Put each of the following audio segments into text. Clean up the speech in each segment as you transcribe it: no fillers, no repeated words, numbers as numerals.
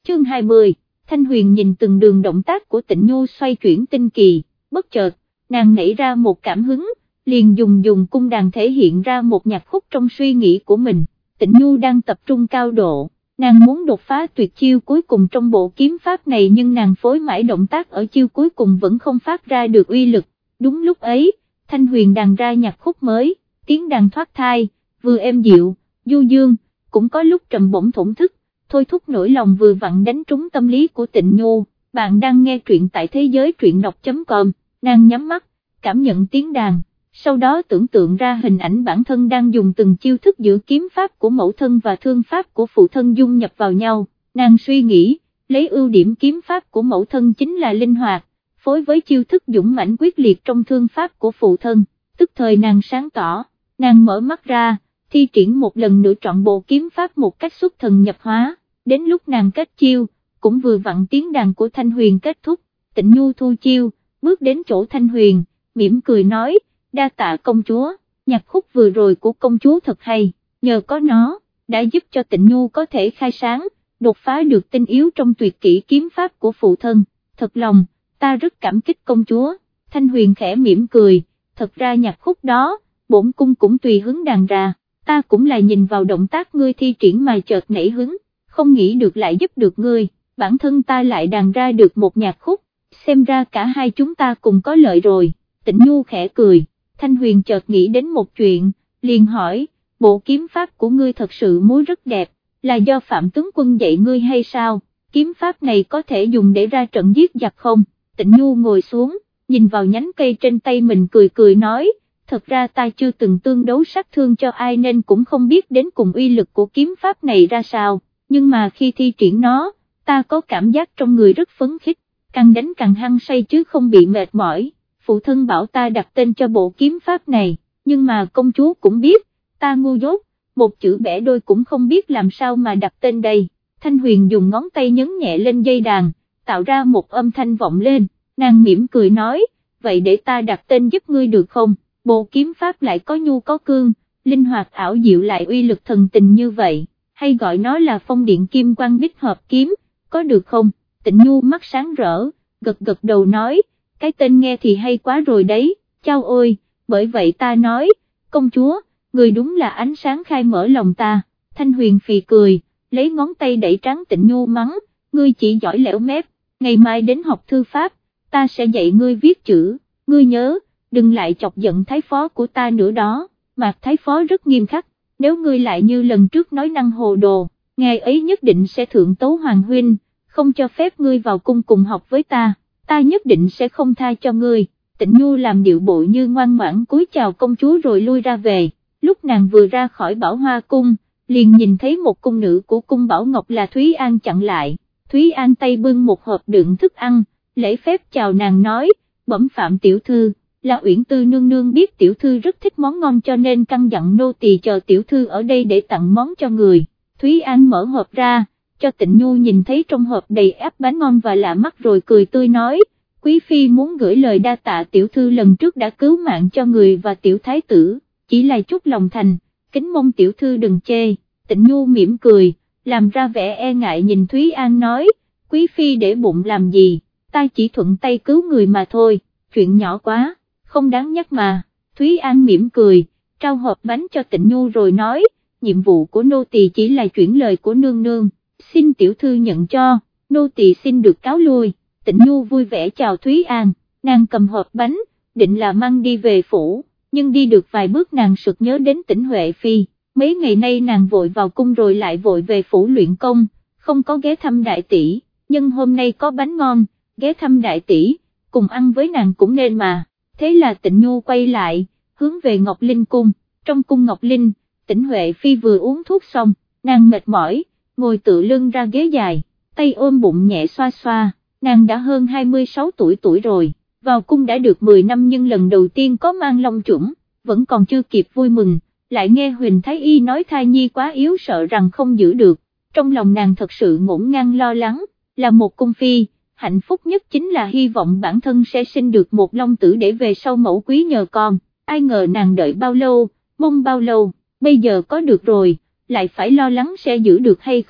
Chương 20, Thanh Huyền nhìn từng đường động tác của Tịnh Nhu xoay chuyển tinh kỳ, bất chợt, nàng nảy ra một cảm hứng, liền dùng cung đàn thể hiện ra một nhạc khúc trong suy nghĩ của mình. Tịnh Nhu đang tập trung cao độ, nàng muốn đột phá tuyệt chiêu cuối cùng trong bộ kiếm pháp này nhưng nàng phối mãi động tác ở chiêu cuối cùng vẫn không phát ra được uy lực. Đúng lúc ấy, Thanh Huyền đàn ra nhạc khúc mới, tiếng đàn thoát thai, vừa êm dịu, du dương, cũng có lúc trầm bổng thổn thức, thôi thúc nỗi lòng vừa vặn đánh trúng tâm lý của Tịnh Nhu. Bạn đang nghe truyện tại thế giới truyện đọc.com, nàng nhắm mắt, cảm nhận tiếng đàn, sau đó tưởng tượng ra hình ảnh bản thân đang dùng từng chiêu thức giữa kiếm pháp của mẫu thân và thương pháp của phụ thân dung nhập vào nhau. Nàng suy nghĩ, lấy ưu điểm kiếm pháp của mẫu thân chính là linh hoạt, phối với chiêu thức dũng mãnh quyết liệt trong thương pháp của phụ thân, tức thời nàng sáng tỏ, nàng mở mắt ra, thi triển một lần nữa trọn bộ kiếm pháp một cách xuất thần nhập hóa, đến lúc nàng kết chiêu, cũng vừa vặn tiếng đàn của Thanh Huyền kết thúc. Tịnh Nhu thu chiêu, bước đến chỗ Thanh Huyền, mỉm cười nói, đa tạ công chúa, nhạc khúc vừa rồi của công chúa thật hay, nhờ có nó, đã giúp cho Tịnh Nhu có thể khai sáng, đột phá được tinh yếu trong tuyệt kỹ kiếm pháp của phụ thân, thật lòng, ta rất cảm kích công chúa. Thanh Huyền khẽ mỉm cười, thật ra nhạc khúc đó, bổn cung cũng tùy hứng đàn ra, ta cũng là nhìn vào động tác ngươi thi triển mà chợt nảy hứng, không nghĩ được lại giúp được ngươi, bản thân ta lại đàn ra được một nhạc khúc, xem ra cả hai chúng ta cùng có lợi rồi. Tịnh Nhu khẽ cười, Thanh Huyền chợt nghĩ đến một chuyện, liền hỏi, bộ kiếm pháp của ngươi thật sự múa rất đẹp, là do Phạm tướng quân dạy ngươi hay sao, kiếm pháp này có thể dùng để ra trận giết giặc không? Tịnh Nhu ngồi xuống, nhìn vào nhánh cây trên tay mình cười nói, thật ra ta chưa từng tương đấu sát thương cho ai nên cũng không biết đến cùng uy lực của kiếm pháp này ra sao, nhưng mà khi thi triển nó, ta có cảm giác trong người rất phấn khích, càng đánh càng hăng say chứ không bị mệt mỏi. Phụ thân bảo ta đặt tên cho bộ kiếm pháp này, nhưng mà công chúa cũng biết, ta ngu dốt, một chữ bẻ đôi cũng không biết làm sao mà đặt tên đây. Thanh Huyền dùng ngón tay nhấn nhẹ lên dây đàn, tạo ra một âm thanh vọng lên, nàng mỉm cười nói, vậy để ta đặt tên giúp ngươi được không? Bộ kiếm pháp lại có nhu có cương, linh hoạt ảo diệu lại uy lực thần tình như vậy, hay gọi nó là phong điện kim quang bích hợp kiếm, có được không? Tịnh Nhu mắt sáng rỡ, gật đầu nói, cái tên nghe thì hay quá rồi đấy, chao ôi, bởi vậy ta nói, công chúa, người đúng là ánh sáng khai mở lòng ta. Thanh Huyền phì cười, lấy ngón tay đẩy trán Tịnh Nhu mắng, ngươi chỉ giỏi lẻo mép, ngày mai đến học thư pháp, ta sẽ dạy ngươi viết chữ, ngươi nhớ, đừng lại chọc giận thái phó của ta nữa đó, Mạc thái phó rất nghiêm khắc, nếu ngươi lại như lần trước nói năng hồ đồ, ngày ấy nhất định sẽ thượng tấu hoàng huynh, không cho phép ngươi vào cung cùng học với ta. Ta nhất định sẽ không tha cho ngươi. Tịnh Nhu làm điệu bộ như ngoan ngoãn cúi chào công chúa rồi lui ra về, lúc nàng vừa ra khỏi Bảo Hoa cung, liền nhìn thấy một cung nữ của cung Bảo Ngọc là Thúy An chặn lại. Thúy An tay bưng một hộp đựng thức ăn, lễ phép chào nàng nói, bẩm Phạm tiểu thư, là Uyển Tư nương nương biết tiểu thư rất thích món ngon cho nên căn dặn nô tỳ chờ tiểu thư ở đây để tặng món cho người. Thúy An mở hộp ra, cho Tịnh Nhu nhìn thấy trong hộp đầy ắp bánh ngon và lạ mắt rồi cười tươi nói, quý phi muốn gửi lời đa tạ tiểu thư lần trước đã cứu mạng cho người và tiểu thái tử, chỉ là chút lòng thành, kính mong tiểu thư đừng chê. Tịnh Nhu mỉm cười, làm ra vẻ e ngại nhìn Thúy An nói, quý phi để bụng làm gì, ta chỉ thuận tay cứu người mà thôi, chuyện nhỏ quá, không đáng nhắc mà. Thúy An mỉm cười, trao hộp bánh cho Tịnh Nhu rồi nói, nhiệm vụ của nô tỳ chỉ là chuyển lời của nương nương, xin tiểu thư nhận cho, nô tỳ xin được cáo lui. Tịnh Nhu vui vẻ chào Thúy An, nàng cầm hộp bánh, định là mang đi về phủ, nhưng đi được vài bước nàng sực nhớ đến Tĩnh Huệ Phi, mấy ngày nay nàng vội vào cung rồi lại vội về phủ luyện công, không có ghé thăm đại tỷ, nhưng hôm nay có bánh ngon, ghé thăm đại tỷ, cùng ăn với nàng cũng nên mà. Thế là Tịnh Nhu quay lại, hướng về Ngọc Linh cung. Trong cung Ngọc Linh, Tĩnh Huệ Phi vừa uống thuốc xong, nàng mệt mỏi, ngồi tựa lưng ra ghế dài, tay ôm bụng nhẹ xoa xoa, nàng đã hơn 26 tuổi rồi, vào cung đã được 10 năm nhưng lần đầu tiên có mang long chủng, vẫn còn chưa kịp vui mừng, lại nghe Huỳnh Thái Y nói thai nhi quá yếu sợ rằng không giữ được, trong lòng nàng thật sự ngổn ngang lo lắng, là một cung phi, hạnh phúc nhất chính là hy vọng bản thân sẽ sinh được một long tử để về sau mẫu quý nhờ con, ai ngờ nàng đợi bao lâu, mong bao lâu, bây giờ có được rồi, lại phải lo lắng sẽ giữ được hay không,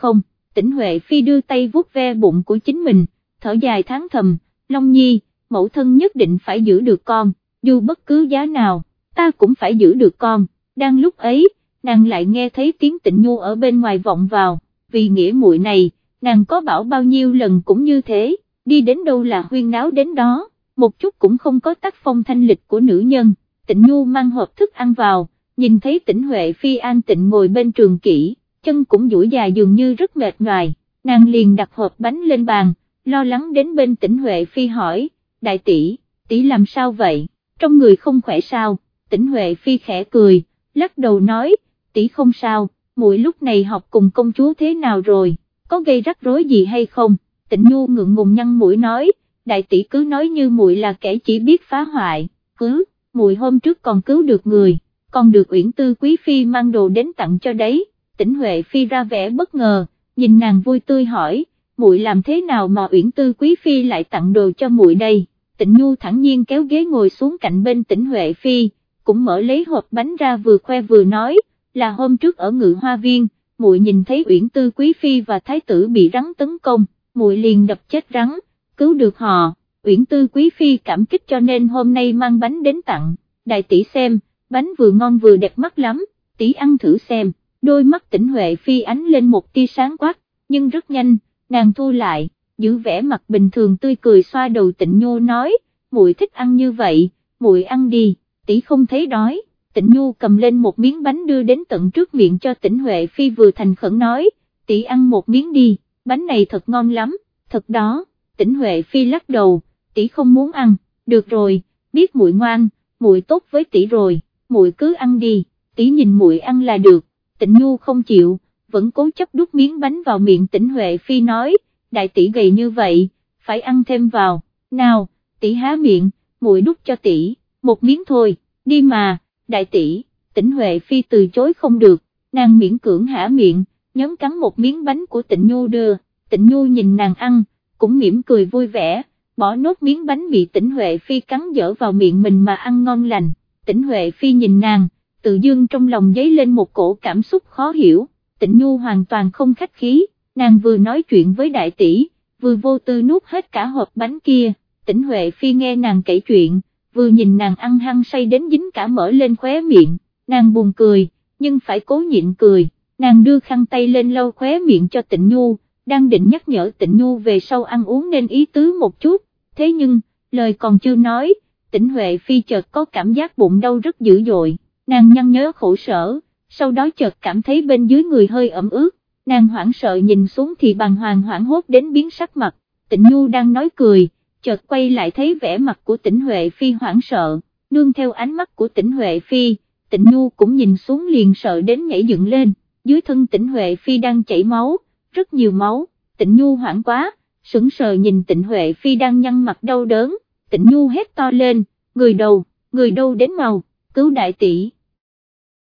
Tĩnh Huệ Phi đưa tay vuốt ve bụng của chính mình, thở dài tháng thầm, Long Nhi, mẫu thân nhất định phải giữ được con, dù bất cứ giá nào, ta cũng phải giữ được con. Đang lúc ấy, nàng lại nghe thấy tiếng Tịnh Nhu ở bên ngoài vọng vào, vì nghĩa muội này, nàng có bảo bao nhiêu lần cũng như thế, đi đến đâu là huyên náo đến đó, một chút cũng không có tác phong thanh lịch của nữ nhân. Tịnh Nhu mang hộp thức ăn vào, nhìn thấy Tĩnh Huệ Phi an tịnh ngồi bên trường kỷ, chân cũng duỗi dài dường như rất mệt nhoài, nàng liền đặt hộp bánh lên bàn, lo lắng đến bên Tĩnh Huệ Phi hỏi, đại tỷ, tỷ làm sao vậy, trong người không khỏe sao? Tĩnh Huệ Phi khẽ cười, lắc đầu nói, tỷ không sao, muội lúc này học cùng công chúa thế nào rồi, có gây rắc rối gì hay không? Tịnh Nhu ngượng ngùng nhăn mũi nói, đại tỷ cứ nói như muội là kẻ chỉ biết phá hoại, muội hôm trước còn cứu được người, còn được Uyển Tư quý phi mang đồ đến tặng cho đấy. Tĩnh Huệ Phi ra vẻ bất ngờ, nhìn nàng vui tươi hỏi, muội làm thế nào mà Uyển Tư quý phi lại tặng đồ cho muội đây? Tịnh Nhu thẳng nhiên kéo ghế ngồi xuống cạnh bên Tĩnh Huệ Phi, cũng mở lấy hộp bánh ra vừa khoe vừa nói, là hôm trước ở Ngự Hoa Viên, muội nhìn thấy Uyển Tư quý phi và thái tử bị rắn tấn công, muội liền đập chết rắn, cứu được họ. Uyển Tư quý phi cảm kích cho nên hôm nay mang bánh đến tặng, đại tỷ xem, bánh vừa ngon vừa đẹp mắt lắm, tỷ ăn thử xem. Đôi mắt Tĩnh Huệ Phi ánh lên một tia sáng quắc, nhưng rất nhanh, nàng thu lại, giữ vẻ mặt bình thường tươi cười xoa đầu Tịnh Nhu nói, muội thích ăn như vậy, muội ăn đi, tỷ không thấy đói. Tịnh Nhu cầm lên một miếng bánh đưa đến tận trước miệng cho Tĩnh Huệ Phi vừa thành khẩn nói, tỷ ăn một miếng đi, bánh này thật ngon lắm, thật đó. Tĩnh Huệ Phi lắc đầu, tỷ không muốn ăn, được rồi, biết muội ngoan, muội tốt với tỷ rồi, muội cứ ăn đi, tỷ nhìn muội ăn là được. Tịnh Nhu không chịu, vẫn cố chấp đút miếng bánh vào miệng Tĩnh Huệ Phi nói, đại tỷ gầy như vậy, phải ăn thêm vào, nào, tỷ há miệng, muội đút cho tỷ, một miếng thôi, đi mà, đại tỷ. Tĩnh Huệ Phi từ chối không được, nàng miễn cưỡng há miệng, nhấm cắn một miếng bánh của Tịnh Nhu đưa, Tịnh Nhu nhìn nàng ăn, cũng mỉm cười vui vẻ, bỏ nốt miếng bánh bị Tĩnh Huệ Phi cắn dở vào miệng mình mà ăn ngon lành. Tĩnh Huệ Phi nhìn nàng, tự dưng trong lòng dấy lên một cổ cảm xúc khó hiểu. Tịnh Nhu hoàn toàn không khách khí, nàng vừa nói chuyện với đại tỷ, vừa vô tư nuốt hết cả hộp bánh kia. Tĩnh Huệ Phi nghe nàng kể chuyện, vừa nhìn nàng ăn hăng say đến dính cả mỡ lên khóe miệng, nàng buồn cười, nhưng phải cố nhịn cười, nàng đưa khăn tay lên lau khóe miệng cho Tịnh Nhu, đang định nhắc nhở Tịnh Nhu về sau ăn uống nên ý tứ một chút, thế nhưng, lời còn chưa nói, Tĩnh Huệ Phi chợt có cảm giác bụng đau rất dữ dội, nàng nhăn nhớ khổ sở, sau đó chợt cảm thấy bên dưới người hơi ẩm ướt, nàng hoảng sợ nhìn xuống thì bàng hoàng hoảng hốt đến biến sắc mặt. Tịnh Nhu đang nói cười, chợt quay lại thấy vẻ mặt của Tĩnh Huệ Phi hoảng sợ, nương theo ánh mắt của Tĩnh Huệ Phi, Tịnh Nhu cũng nhìn xuống liền sợ đến nhảy dựng lên, dưới thân Tĩnh Huệ Phi đang chảy máu, rất nhiều máu. Tịnh Nhu hoảng quá, sững sờ nhìn Tĩnh Huệ Phi đang nhăn mặt đau đớn, Tịnh Nhu hét to lên, người đâu đến mau, cứu đại tỷ.